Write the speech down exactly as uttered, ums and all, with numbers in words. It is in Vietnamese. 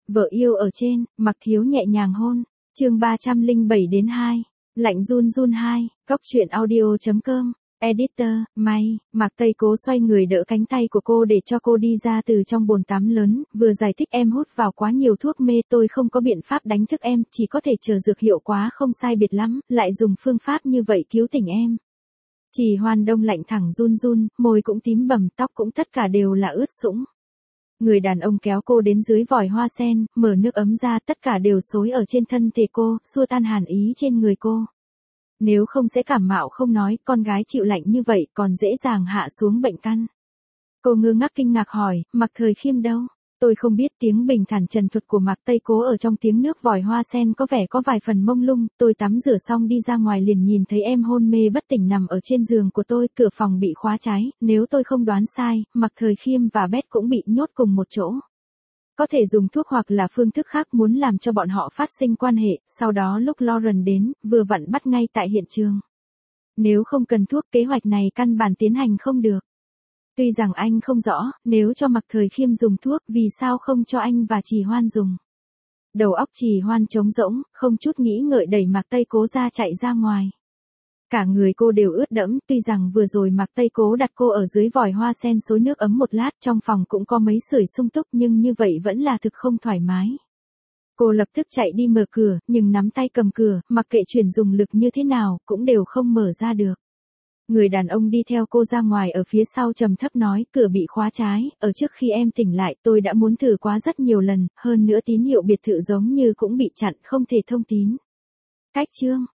Vợ yêu ở trên, Mạc Thiếu nhẹ nhàng hôn. Chương ba trăm lẻ bảy đến hai. Lạnh run run hai. Cóc truyện audio chấm com. Editor, May. Mạc Tây Cố xoay người đỡ cánh tay của cô để cho cô đi ra từ trong bồn tắm lớn, vừa giải thích em hút vào quá nhiều thuốc mê, tôi không có biện pháp đánh thức em, chỉ có thể chờ dược hiệu quá không sai biệt lắm, lại dùng phương pháp như vậy cứu tỉnh em. Trì Hoan Đông lạnh thẳng run run, môi cũng tím bầm, tóc cũng tất cả đều là ướt sũng. Người đàn ông kéo cô đến dưới vòi hoa sen, mở nước ấm ra, tất cả đều xối ở trên thân thể cô, xua tan hàn ý trên người cô. Nếu không sẽ cảm mạo không nói, con gái chịu lạnh như vậy còn dễ dàng hạ xuống bệnh căn. Cô ngơ ngác kinh ngạc hỏi, Mạc Thời Khiêm đâu? Tôi không biết. Tiếng bình thản trần thuật của Mạc Tây Cố ở trong tiếng nước vòi hoa sen có vẻ có vài phần mông lung, tôi tắm rửa xong đi ra ngoài liền nhìn thấy em hôn mê bất tỉnh nằm ở trên giường của tôi, cửa phòng bị khóa trái, nếu tôi không đoán sai, Mạc Thời Khiêm và Bét cũng bị nhốt cùng một chỗ. Có thể dùng thuốc hoặc là phương thức khác muốn làm cho bọn họ phát sinh quan hệ, sau đó lúc Lauren đến, vừa vặn bắt ngay tại hiện trường. Nếu không cần thuốc, kế hoạch này căn bản tiến hành không được. Tuy rằng anh không rõ, nếu cho Mạc Thời Khiêm dùng thuốc, vì sao không cho anh và Trì Hoan dùng. Đầu óc Trì Hoan trống rỗng, không chút nghĩ ngợi đẩy Mạc Tây Cố ra chạy ra ngoài. Cả người cô đều ướt đẫm, tuy rằng vừa rồi Mạc Tây Cố đặt cô ở dưới vòi hoa sen xối nước ấm một lát, trong phòng cũng có mấy sưởi sung túc, nhưng như vậy vẫn là thực không thoải mái. Cô lập tức chạy đi mở cửa, nhưng nắm tay cầm cửa, mặc kệ chuyển dùng lực như thế nào, cũng đều không mở ra được. Người đàn ông đi theo cô ra ngoài ở phía sau trầm thấp nói, cửa bị khóa trái, ở trước khi em tỉnh lại tôi đã muốn thử quá rất nhiều lần, hơn nữa tín hiệu biệt thự giống như cũng bị chặn, không thể thông tín. Cách chương.